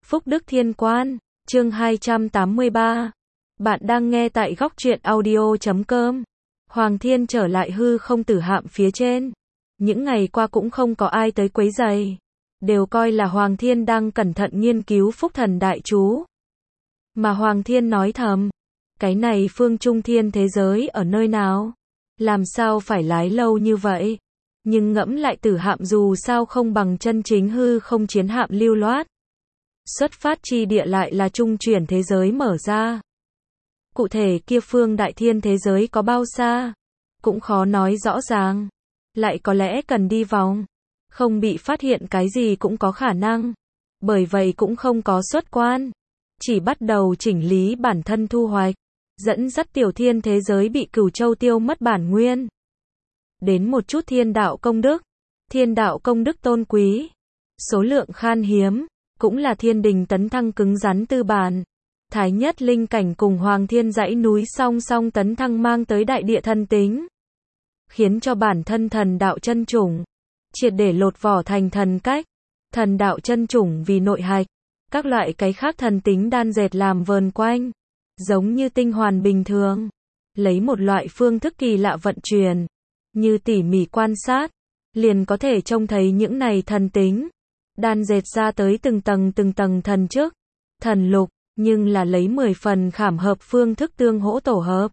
Phúc Đức Thiên Quan, chương 283. Bạn đang nghe tại góc truyện audio.com. Hoàng Thiên trở lại hư không tử hạm phía trên. Những ngày qua cũng không có ai tới quấy rầy. Đều coi là Hoàng Thiên đang cẩn thận nghiên cứu Phúc Thần Đại Chú. Mà Hoàng Thiên nói thầm, cái này phương trung thiên thế giới ở nơi nào? Làm sao phải lái lâu như vậy? Nhưng ngẫm lại tử hạm dù sao không bằng chân chính hư không chiến hạm lưu loát. Xuất phát chi địa lại là trung chuyển thế giới mở ra. Cụ thể kia phương đại thiên thế giới có bao xa? Cũng khó nói rõ ràng. Lại có lẽ cần đi vòng. Không bị phát hiện cái gì cũng có khả năng. Bởi vậy cũng không có xuất quan. Chỉ bắt đầu chỉnh lý bản thân thu hoạch. Dẫn dắt tiểu thiên thế giới bị Cửu Châu tiêu mất bản nguyên. Đến một chút thiên đạo công đức. Thiên đạo công đức tôn quý. Số lượng khan hiếm. Cũng là thiên đình tấn thăng cứng rắn tư bản. Thái nhất linh cảnh cùng Hoàng Thiên dãy núi song song tấn thăng mang tới đại địa thân tính. Khiến cho bản thân thần đạo chân chủng. Triệt để lột vỏ thành thần cách. Thần đạo chân chủng vì nội hạch. Các loại cái khác thần tính đan dệt làm vờn quanh. Giống như tinh hoàn bình thường. Lấy một loại phương thức kỳ lạ vận chuyển. Như tỉ mỉ quan sát. Liền có thể trông thấy những này thần tính. Đan dệt ra tới từng tầng thần chức. Thần lục. Nhưng là lấy 10 phần khảm hợp phương thức tương hỗ tổ hợp.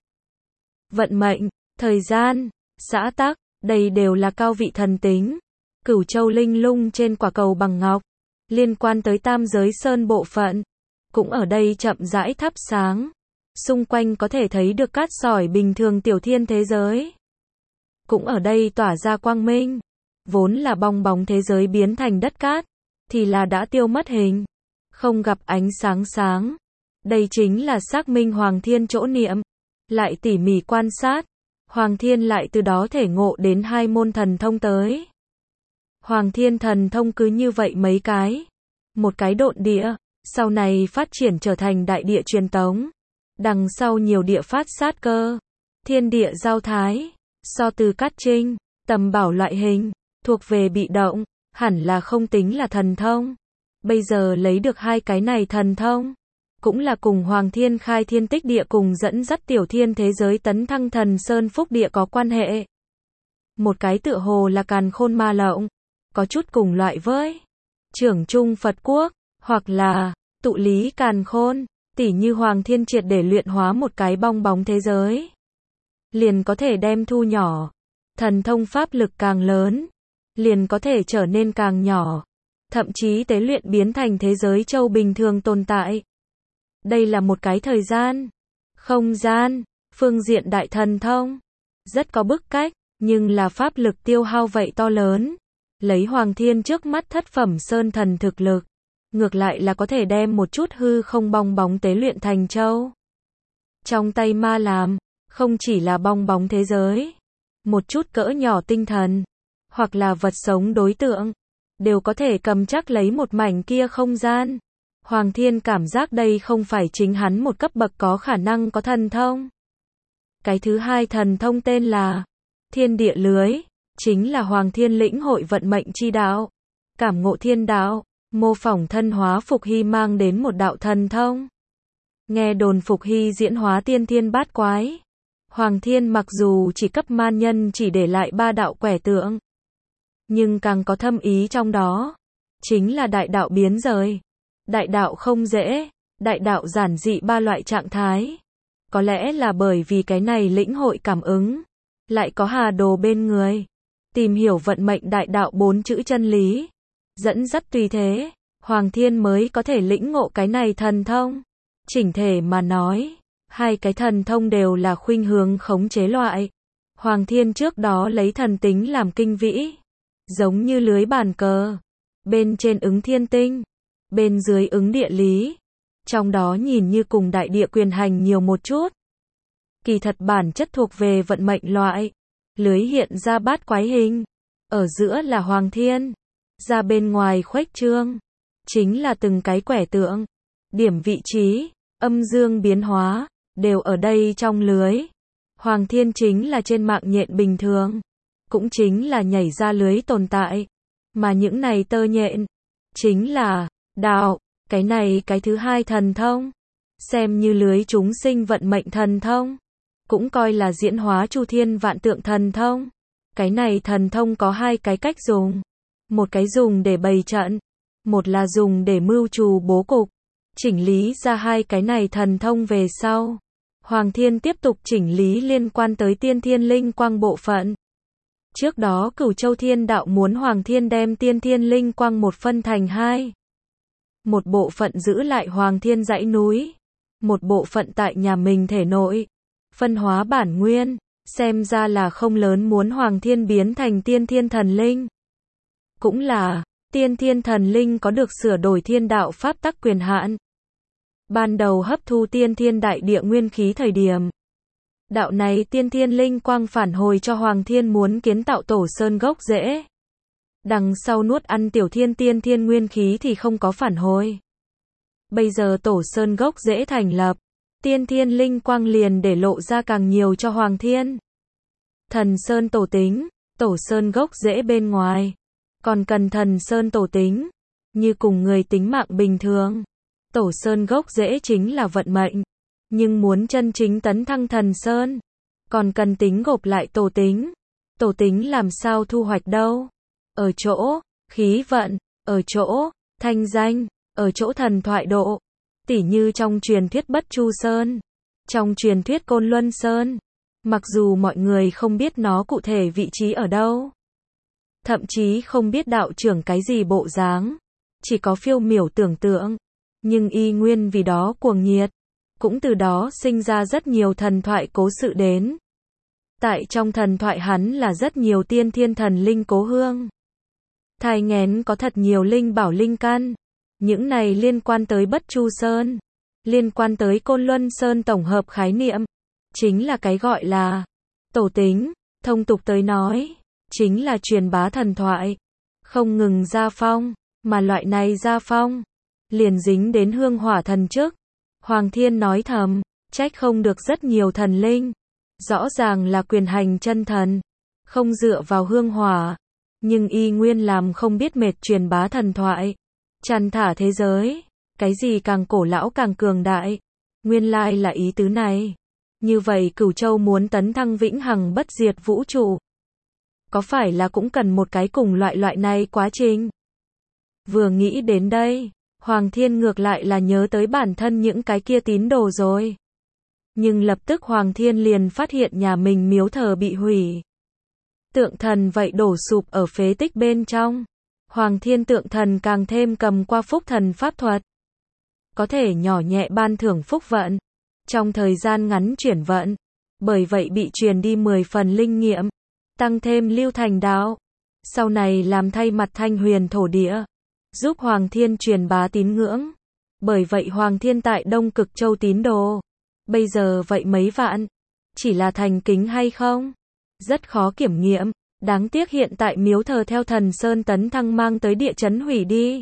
Vận mệnh, thời gian, xã tắc, đây đều là cao vị thần tính. Cửu Châu linh lung trên quả cầu bằng ngọc. Liên quan tới tam giới sơn bộ phận. Cũng ở đây chậm rãi thắp sáng. Xung quanh có thể thấy được cát sỏi bình thường tiểu thiên thế giới. Cũng ở đây tỏa ra quang minh. Vốn là bong bóng thế giới biến thành đất cát. Thì là đã tiêu mất hình. Không gặp ánh sáng sáng. Đây chính là xác minh Hoàng Thiên chỗ niệm. Lại tỉ mỉ quan sát. Hoàng Thiên lại từ đó thể ngộ đến hai môn thần thông tới. Hoàng Thiên thần thông cứ như vậy mấy cái. Một cái độn địa. Sau này phát triển trở thành đại địa truyền tống. Đằng sau nhiều địa phát sát cơ. Thiên địa giao thái. So từ cát trinh. Tầm bảo loại hình. Thuộc về bị động. Hẳn là không tính là thần thông. Bây giờ lấy được hai cái này thần thông. Cũng là cùng Hoàng Thiên khai thiên tích địa cùng dẫn dắt tiểu thiên thế giới tấn thăng thần sơn phúc địa có quan hệ. Một cái tựa hồ là càn khôn ma lộng. Có chút cùng loại với trưởng trung Phật quốc. Hoặc là tụ lý càn khôn. Tỉ như Hoàng Thiên triệt để luyện hóa một cái bong bóng thế giới. Liền có thể đem thu nhỏ. Thần thông pháp lực càng lớn. Liền có thể trở nên càng nhỏ. Thậm chí tế luyện biến thành thế giới châu bình thường tồn tại. Đây là một cái thời gian, không gian, phương diện đại thần thông. Rất có bức cách, nhưng là pháp lực tiêu hao vậy to lớn. Lấy Hoàng Thiên trước mắt thất phẩm sơn thần thực lực. Ngược lại là có thể đem một chút hư không bong bóng tế luyện thành châu. Trong tay ma làm, không chỉ là bong bóng thế giới. Một chút cỡ nhỏ tinh thần, hoặc là vật sống đối tượng. Đều có thể cầm chắc lấy một mảnh kia không gian. Hoàng Thiên cảm giác đây không phải chính hắn một cấp bậc có khả năng có thần thông. Cái thứ hai thần thông tên là Thiên Địa Lưới. Chính là Hoàng Thiên lĩnh hội vận mệnh chi đạo. Cảm ngộ thiên đạo. Mô phỏng thân hóa Phục Hy mang đến một đạo thần thông. Nghe đồn Phục Hy diễn hóa tiên thiên bát quái. Hoàng Thiên mặc dù chỉ cấp man nhân chỉ để lại 3 đạo quẻ tượng. Nhưng càng có thâm ý trong đó. Chính là đại đạo biến rời. Đại đạo không dễ. Đại đạo giản dị 3 loại trạng thái. Có lẽ là bởi vì cái này lĩnh hội cảm ứng. Lại có hà đồ bên người. Tìm hiểu vận mệnh đại đạo 4 chữ chân lý. Dẫn dắt tùy thế. Hoàng Thiên mới có thể lĩnh ngộ cái này thần thông. Chỉnh thể mà nói. Hai cái thần thông đều là khuynh hướng khống chế loại. Hoàng Thiên trước đó lấy thần tính làm kinh vĩ. Giống như lưới bàn cờ. Bên trên ứng thiên tinh. Bên dưới ứng địa lý. Trong đó nhìn như cùng đại địa quyền hành nhiều một chút. Kỳ thật bản chất thuộc về vận mệnh loại. Lưới hiện ra bát quái hình. Ở giữa là Hoàng Thiên. Ra bên ngoài khuếch trương. Chính là từng cái quẻ tượng. Điểm vị trí. Âm dương biến hóa. Đều ở đây trong lưới. Hoàng Thiên chính là trên mạng nhện bình thường. Cũng chính là nhảy ra lưới tồn tại. Mà những này tơ nhện. Chính là đạo, Cái này cái thứ hai thần thông, xem như lưới chúng sinh vận mệnh thần thông, cũng coi là diễn hóa chu thiên vạn tượng thần thông. Cái này thần thông có hai cái cách dùng. Một cái dùng để bày trận, một là dùng để mưu trù bố cục. Chỉnh lý ra hai cái này thần thông về sau, Hoàng Thiên tiếp tục chỉnh lý liên quan tới tiên thiên linh quang bộ phận. Trước đó Cửu Châu Thiên Đạo muốn Hoàng Thiên đem tiên thiên linh quang một phân thành hai. Một bộ phận giữ lại Hoàng Thiên dãy núi, một bộ phận tại nhà mình thể nội, phân hóa bản nguyên, xem ra là không lớn muốn Hoàng Thiên biến thành tiên thiên thần linh. Cũng là, tiên thiên thần linh có được sửa đổi thiên đạo pháp tắc quyền hạn. Ban đầu hấp thu tiên thiên đại địa nguyên khí thời điểm, đạo này tiên thiên linh quang phản hồi cho Hoàng Thiên muốn kiến tạo tổ sơn gốc rễ. Đằng sau nuốt ăn tiểu thiên tiên thiên nguyên khí thì không có phản hồi. Bây giờ tổ sơn gốc rễ thành lập, tiên thiên linh quang liền để lộ ra càng nhiều cho Hoàng Thiên. Thần sơn tổ tính, tổ sơn gốc rễ bên ngoài, còn cần thần sơn tổ tính, như cùng người tính mạng bình thường. Tổ sơn gốc rễ chính là vận mệnh, nhưng muốn chân chính tấn thăng thần sơn, còn cần tính gộp lại tổ tính. Tổ tính làm sao thu hoạch đâu? Ở chỗ khí vận, ở chỗ thanh danh, ở chỗ thần thoại độ. Tỉ như trong truyền thuyết Bất Chu Sơn, trong truyền thuyết Côn Luân Sơn, mặc dù mọi người không biết nó cụ thể vị trí ở đâu, thậm chí không biết đạo trưởng cái gì bộ dáng, chỉ có phiêu miểu tưởng tượng, nhưng y nguyên vì đó cuồng nhiệt, cũng từ đó sinh ra rất nhiều thần thoại cố sự đến. Tại trong thần thoại hắn là rất nhiều tiên thiên thần linh cố hương. Thai nghén có thật nhiều linh bảo linh căn. Những này liên quan tới Bất Chu Sơn, liên quan tới Côn Luân Sơn tổng hợp khái niệm, chính là cái gọi là tổ tính, thông tục tới nói, chính là truyền bá thần thoại, không ngừng gia phong, mà loại này gia phong, liền dính đến hương hỏa thần chức. Hoàng Thiên nói thầm, trách không được rất nhiều thần linh, rõ ràng là quyền hành chân thần, không dựa vào hương hỏa, nhưng y nguyên làm không biết mệt truyền bá thần thoại. Chăn thả thế giới, cái gì càng cổ lão càng cường đại, nguyên lai là ý tứ này. Như vậy Cửu Châu muốn tấn thăng vĩnh hằng bất diệt vũ trụ, có phải là cũng cần một cái cùng loại này quá trình? Vừa nghĩ đến đây, Hoàng Thiên ngược lại là nhớ tới bản thân những cái kia tín đồ rồi. Nhưng lập tức Hoàng Thiên liền phát hiện nhà mình miếu thờ bị hủy. Tượng thần vậy đổ sụp ở phế tích bên trong. Hoàng Thiên tượng thần càng thêm cầm qua phúc thần pháp thuật, có thể nhỏ nhẹ ban thưởng phúc vận, trong thời gian ngắn chuyển vận, bởi vậy bị truyền đi 10 phần linh nghiệm, tăng thêm lưu thành đạo, sau này làm thay mặt Thanh Huyền thổ địa, giúp Hoàng Thiên truyền bá tín ngưỡng, bởi vậy Hoàng Thiên tại Đông Cực Châu tín đồ, bây giờ vậy mấy vạn, chỉ là thành kính hay không, rất khó kiểm nghiệm. Đáng tiếc hiện tại miếu thờ theo thần sơn tấn thăng mang tới địa chấn hủy đi.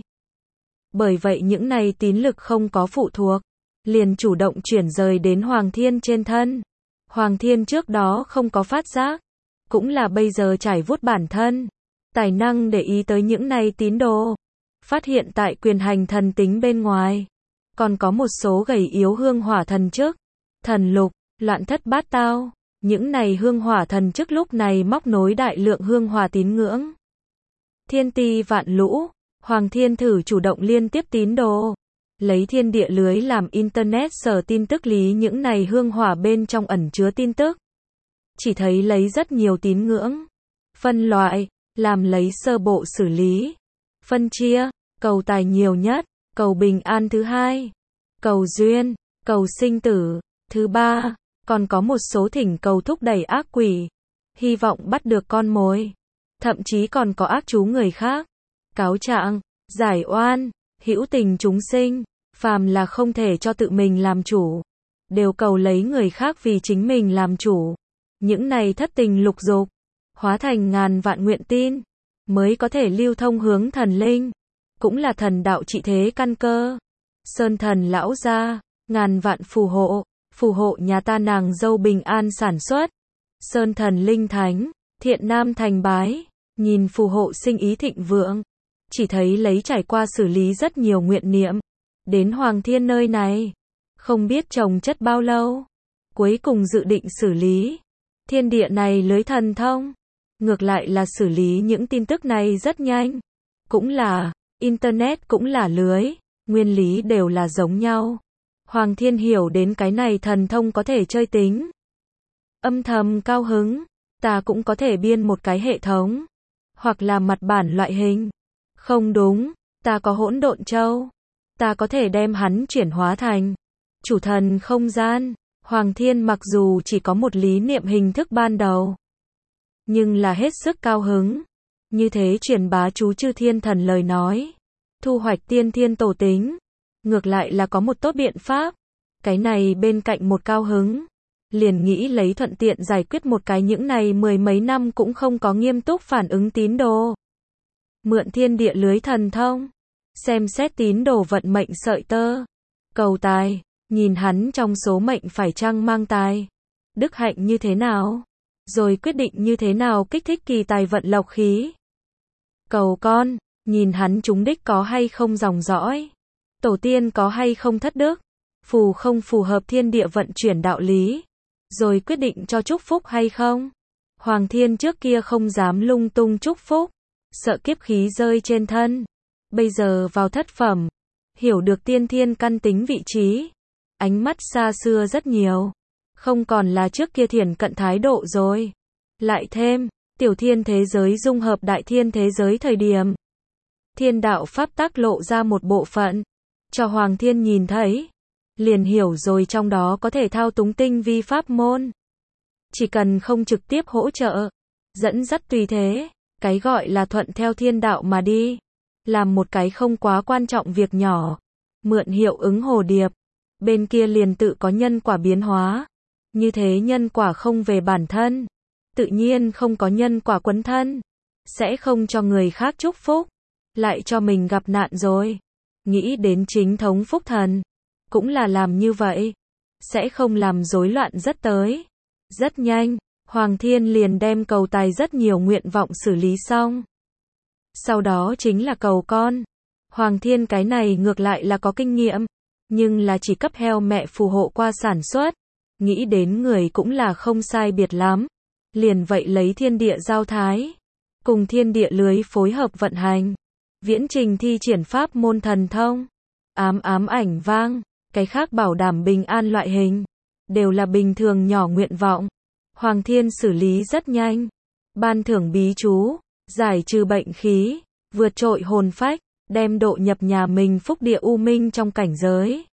Bởi vậy những này tín lực không có phụ thuộc, liền chủ động chuyển rời đến Hoàng Thiên trên thân. Hoàng Thiên trước đó không có phát giác, cũng là bây giờ trải vuốt bản thân, tài năng để ý tới những này tín đồ. Phát hiện tại quyền hành thần tính bên ngoài, còn có một số gầy yếu hương hỏa thần chức, thần lục, loạn thất bát tao. Những này hương hỏa thần chức lúc này móc nối đại lượng hương hỏa tín ngưỡng. Thiên ti vạn lũ, Hoàng Thiên thử chủ động liên tiếp tín đồ, lấy thiên địa lưới làm internet sở tin tức lý những này hương hỏa bên trong ẩn chứa tin tức. Chỉ thấy lấy rất nhiều tín ngưỡng, phân loại, làm lấy sơ bộ xử lý, phân chia, cầu tài nhiều nhất, cầu bình an thứ hai, cầu duyên, cầu sinh tử, thứ ba. Còn có một số thỉnh cầu thúc đẩy ác quỷ, hy vọng bắt được con mồi, thậm chí còn có ác chú người khác, cáo trạng, giải oan, hữu tình chúng sinh, phàm là không thể cho tự mình làm chủ, đều cầu lấy người khác vì chính mình làm chủ. Những này thất tình lục dục, hóa thành ngàn vạn nguyện tin, mới có thể lưu thông hướng thần linh, cũng là thần đạo trị thế căn cơ. Sơn thần lão gia, ngàn vạn phù hộ nhà ta nàng dâu bình an sản xuất. Sơn thần linh thánh, thiện nam thành bái, nhìn phù hộ sinh ý thịnh vượng. Chỉ thấy lấy trải qua xử lý rất nhiều nguyện niệm, đến Hoàng Thiên nơi này, không biết chồng chất bao lâu, cuối cùng dự định xử lý thiên địa này lưới thần thông. Ngược lại là xử lý những tin tức này rất nhanh. Cũng là, Internet cũng là lưới, nguyên lý đều là giống nhau. Hoàng Thiên hiểu đến cái này thần thông có thể chơi tính. Âm thầm cao hứng, ta cũng có thể biên một cái hệ thống, hoặc là mặt bản loại hình. Không đúng, ta có hỗn độn châu, ta có thể đem hắn chuyển hóa thành chủ thần không gian. Hoàng Thiên mặc dù chỉ có một lý niệm hình thức ban đầu, nhưng là hết sức cao hứng. Như thế truyền bá chú chư thiên thần lời nói, thu hoạch tiên thiên tổ tính, ngược lại là có một tốt biện pháp. Cái này bên cạnh một cao hứng, liền nghĩ lấy thuận tiện giải quyết một cái những này mười mấy năm cũng không có nghiêm túc phản ứng tín đồ. Mượn thiên địa lưới thần thông, xem xét tín đồ vận mệnh sợi tơ, cầu tài, nhìn hắn trong số mệnh phải chăng mang tài, đức hạnh như thế nào, rồi quyết định như thế nào kích thích kỳ tài vận lộc khí. Cầu con, nhìn hắn trúng đích có hay không dòng dõi, tổ tiên có hay không thất đức, phù không phù hợp thiên địa vận chuyển đạo lý, rồi quyết định cho chúc phúc hay không. Hoàng Thiên trước kia không dám lung tung chúc phúc, sợ kiếp khí rơi trên thân. Bây giờ vào thất phẩm, hiểu được tiên thiên căn tính vị trí, ánh mắt xa xưa rất nhiều, không còn là trước kia thiển cận thái độ rồi. Lại thêm, tiểu thiên thế giới dung hợp đại thiên thế giới thời điểm, thiên đạo pháp tắc lộ ra một bộ phận, cho Hoàng Thiên nhìn thấy, liền hiểu rồi trong đó có thể thao túng tinh vi pháp môn. Chỉ cần không trực tiếp hỗ trợ, dẫn dắt tùy thế, cái gọi là thuận theo thiên đạo mà đi, làm một cái không quá quan trọng việc nhỏ, mượn hiệu ứng hồ điệp, bên kia liền tự có nhân quả biến hóa. Như thế nhân quả không về bản thân, tự nhiên không có nhân quả quấn thân, sẽ không cho người khác chúc phúc, lại cho mình gặp nạn rồi. Nghĩ đến chính thống phúc thần, cũng là làm như vậy, sẽ không làm rối loạn rất tới. Rất nhanh, Hoàng Thiên liền đem cầu tài rất nhiều nguyện vọng xử lý xong. Sau đó chính là cầu con. Hoàng Thiên cái này ngược lại là có kinh nghiệm, nhưng là chỉ cấp heo mẹ phù hộ qua sản xuất. Nghĩ đến người cũng là không sai biệt lắm. Liền vậy lấy thiên địa giao thái, cùng thiên địa lưới phối hợp vận hành. Viễn trình thi triển pháp môn thần thông, ám ảnh vang, cái khác bảo đảm bình an loại hình, đều là bình thường nhỏ nguyện vọng. Hoàng Thiên xử lý rất nhanh, ban thưởng bí chú, giải trừ bệnh khí, vượt trội hồn phách, đem độ nhập nhà mình phúc địa u minh trong cảnh giới.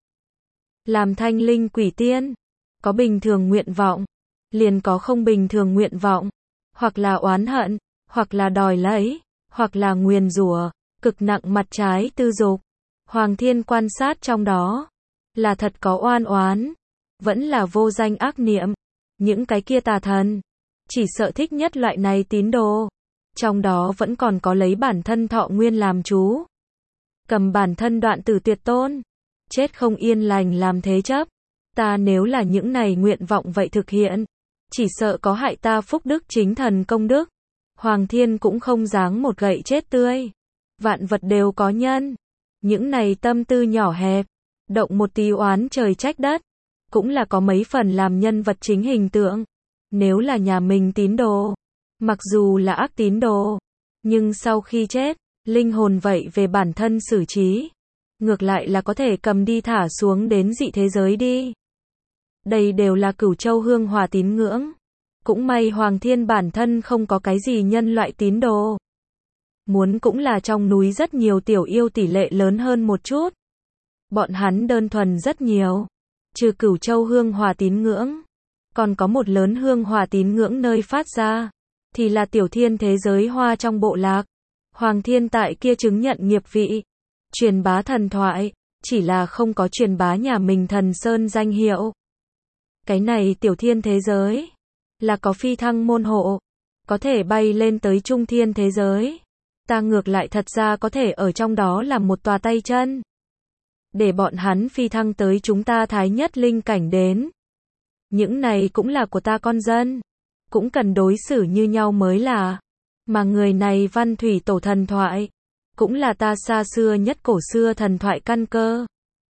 Làm thanh linh quỷ tiên, có bình thường nguyện vọng, liền có không bình thường nguyện vọng, hoặc là oán hận, hoặc là đòi lấy, hoặc là nguyền rủa, cực nặng mặt trái tư dục. Hoàng Thiên quan sát trong đó, là thật có oan oán, vẫn là vô danh ác niệm. Những cái kia tà thần, chỉ sợ thích nhất loại này tín đồ. Trong đó vẫn còn có lấy bản thân thọ nguyên làm chú, cầm bản thân đoạn tử tuyệt tôn, chết không yên lành làm thế chấp. Ta nếu là những này nguyện vọng vậy thực hiện, chỉ sợ có hại ta phúc đức chính thần công đức. Hoàng Thiên cũng không giáng một gậy chết tươi. Vạn vật đều có nhân. Những này tâm tư nhỏ hẹp, động một tí oán trời trách đất, cũng là có mấy phần làm nhân vật chính hình tượng. Nếu là nhà mình tín đồ, mặc dù là ác tín đồ, nhưng sau khi chết, linh hồn vậy về bản thân xử trí, ngược lại là có thể cầm đi thả xuống đến dị thế giới đi. Đây đều là Cửu Châu hương hòa tín ngưỡng. Cũng may Hoàng Thiên bản thân không có cái gì nhân loại tín đồ. Muốn cũng là trong núi rất nhiều tiểu yêu tỷ lệ lớn hơn một chút. Bọn hắn đơn thuần rất nhiều. Trừ Cửu Châu hương hòa tín ngưỡng, còn có một lớn hương hòa tín ngưỡng nơi phát ra, thì là tiểu thiên thế giới hoa trong bộ lạc. Hoàng Thiên tại kia chứng nhận nghiệp vị, truyền bá thần thoại, chỉ là không có truyền bá nhà mình thần sơn danh hiệu. Cái này tiểu thiên thế giới, là có phi thăng môn hộ, có thể bay lên tới trung thiên thế giới. Ta ngược lại thật ra có thể ở trong đó làm một tòa tay chân, để bọn hắn phi thăng tới chúng ta thái nhất linh cảnh đến. Những này cũng là của ta con dân, cũng cần đối xử như nhau mới là. Mà người này văn thủy tổ thần thoại, cũng là ta xa xưa nhất cổ xưa thần thoại căn cơ.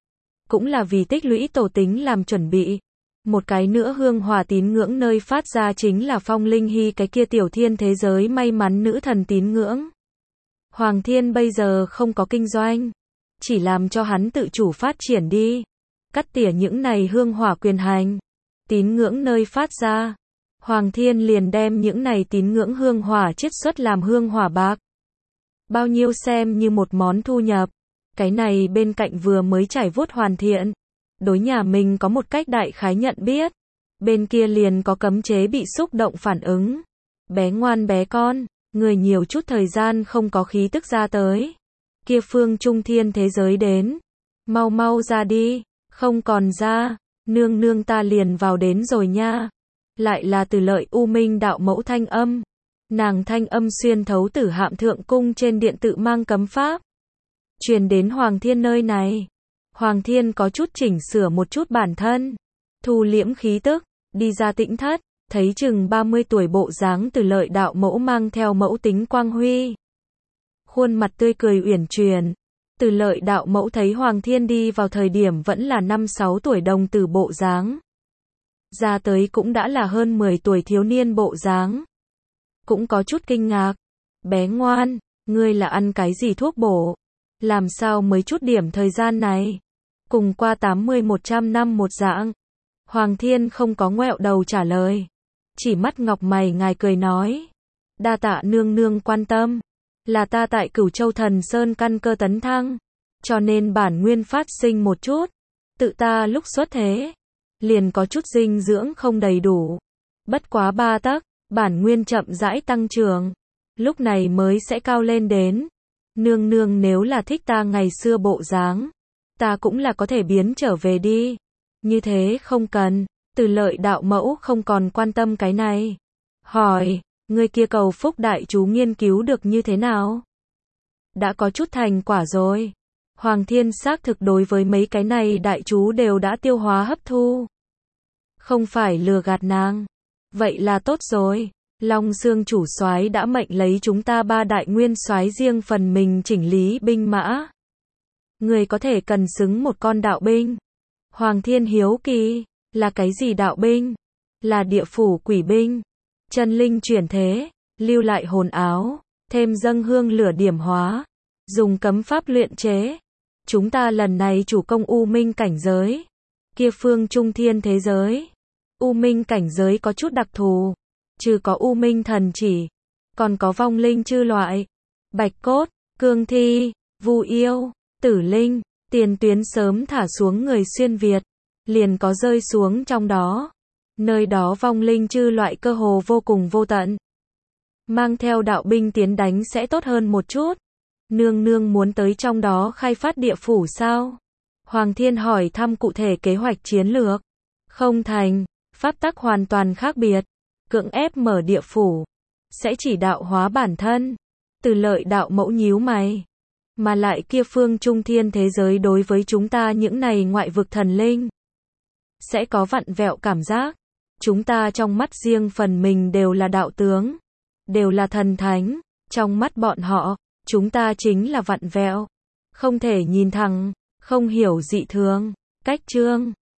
cũng là vì tích lũy tổ tính làm chuẩn bị. Một cái nữa hương hỏa tín ngưỡng nơi phát ra chính là Phong Linh Hy cái kia tiểu thiên thế giới may mắn nữ thần tín ngưỡng. Hoàng Thiên bây giờ không có kinh doanh, chỉ làm cho hắn tự chủ phát triển đi. Cắt tỉa những này hương hỏa quyền hành, tín ngưỡng nơi phát ra. Hoàng Thiên liền đem những này tín ngưỡng hương hỏa chiết xuất làm hương hỏa bạc. Bao nhiêu xem như một món thu nhập. Cái này bên cạnh vừa mới trải vuốt hoàn thiện. Đối nhà mình có một cách đại khái nhận biết. Bên kia liền có cấm chế bị xúc động phản ứng. Bé ngoan bé con, người nhiều chút thời gian không có khí tức ra tới. Kia phương trung thiên thế giới đến. Mau mau ra đi, không còn ra, nương nương ta liền vào đến rồi nha. Lại là Từ Lợi U Minh đạo mẫu thanh âm. Nàng thanh âm xuyên thấu Tử Hạm thượng cung trên điện tự mang cấm pháp. Truyền đến Hoàng Thiên nơi này. Hoàng Thiên có chút chỉnh sửa một chút bản thân. Thu liễm khí tức, đi ra tĩnh thất, thấy chừng 30 tuổi bộ dáng Từ Lợi đạo mẫu mang theo mẫu tính quang huy. Khuôn mặt tươi cười uyển chuyển. Từ Lợi đạo mẫu thấy Hoàng Thiên đi vào thời điểm vẫn là 5-6 tuổi đồng tử bộ dáng. Ra tới cũng đã là hơn 10 tuổi thiếu niên bộ dáng. Cũng có chút kinh ngạc. Bé ngoan, ngươi là ăn cái gì thuốc bổ? Làm sao mới chút điểm thời gian này? Cùng qua 80-100 năm một dạng. Hoàng Thiên không có ngoẹo đầu trả lời. Chỉ mắt ngọc mày ngài cười nói. Đa tạ nương nương quan tâm. Là ta tại Cửu Châu Thần Sơn căn cơ tấn thăng. Cho nên bản nguyên phát sinh một chút. Tự ta lúc xuất thế. Liền có chút dinh dưỡng không đầy đủ. Bất quá 3 tấc, bản nguyên chậm rãi tăng trưởng. Lúc này mới sẽ cao lên đến. Nương nương nếu là thích ta ngày xưa bộ dáng. Ta cũng là có thể biến trở về đi. Như thế không cần. Từ Lợi đạo mẫu không còn quan tâm cái này. Hỏi, người kia cầu phúc đại chú nghiên cứu được như thế nào? Đã có chút thành quả rồi. Hoàng Thiên xác thực đối với mấy cái này đại chú đều đã tiêu hóa hấp thu. Không phải lừa gạt nàng. Vậy là tốt rồi. Long Xương chủ soái đã mệnh lấy chúng ta 3 đại nguyên soái riêng phần mình chỉnh lý binh mã. Người có thể cần xứng một con đạo binh. Hoàng Thiên hiếu kỳ, là cái gì đạo binh? Là địa phủ quỷ binh. Chân linh chuyển thế, lưu lại hồn áo, thêm dâng hương lửa điểm hóa, dùng cấm pháp luyện chế. Chúng ta lần này chủ công U Minh cảnh giới. Kia phương trung thiên thế giới. U Minh cảnh giới có chút đặc thù. Trừ có U Minh thần chỉ, còn có vong linh chư loại. Bạch cốt, cương thi, vu yêu, tử linh, tiền tuyến sớm thả xuống người xuyên Việt. Liền có rơi xuống trong đó. Nơi đó vong linh chư loại cơ hồ vô cùng vô tận. Mang theo đạo binh tiến đánh sẽ tốt hơn một chút. Nương nương muốn tới trong đó khai phát địa phủ sao? Hoàng Thiên hỏi thăm cụ thể kế hoạch chiến lược. Không thành, pháp tắc hoàn toàn khác biệt. Cưỡng ép mở địa phủ, sẽ chỉ đạo hóa bản thân. Từ Lợi đạo mẫu nhíu mày. Mà lại kia phương trung thiên thế giới đối với chúng ta những này ngoại vực thần linh. Sẽ có vặn vẹo cảm giác. Chúng ta trong mắt riêng phần mình đều là đạo tướng. Đều là thần thánh. Trong mắt bọn họ, chúng ta chính là vặn vẹo. Không thể nhìn thẳng, không hiểu dị thường. Cách chương